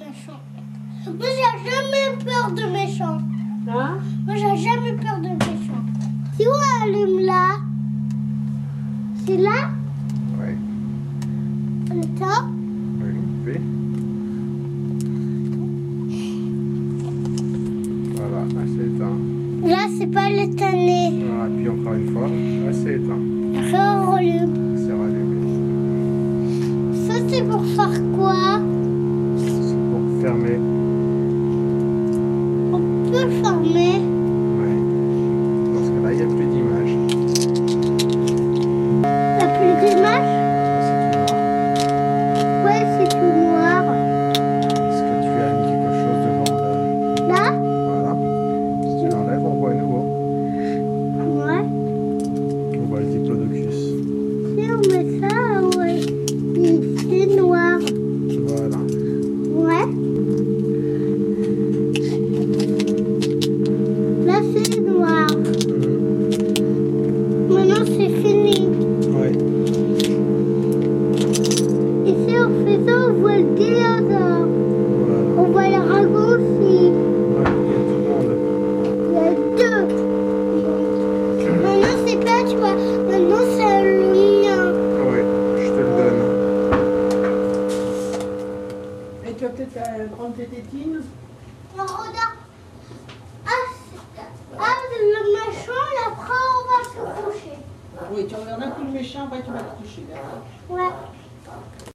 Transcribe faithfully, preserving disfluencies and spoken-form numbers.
méchants. Moi, j'ai jamais peur de méchants. Hein? Moi, j'ai jamais peur de méchants. Tu vois, allume là. C'est là? Oui. Attends. Oui, oui. Voilà, là c'est éteint. Là, c'est pas l'étonné. Voilà, puis encore une fois, là c'est éteint. Après, on rallume. C'est rallumé. Ça, c'est pour faire quoi? C'est pour fermer. On peut le fermer. Oui. Parce que là, il n'y a plus d'image. Il n'y a plus d'image? Ouais, c'est tout noir. Est-ce que tu as mis quelque chose devant le... Là? Voilà. Si tu l'enlèves, on voit à nouveau. Ouais. On voit le diplodocus. Si on met ça, ouais. C'est noir. Voilà. Ouais. Là, c'est noir. Maintenant, c'est fini. Oui. Ici, on fait ça, on voit le dinosaure. Voilà. On voit le dragon aussi. Ouais, il y a tout le monde. Il y a deux. Maintenant, c'est pas toi. Maintenant, c'est le mien. Oui, je te le donne. Et tu vas peut-être euh, prendre tes tétines? Non, regarde. Ah, c'est- ah, le machin, et après, on va se coucher. Oui, tu regardes un coup le méchant, après tu vas te coucher, d'accord? Ouais.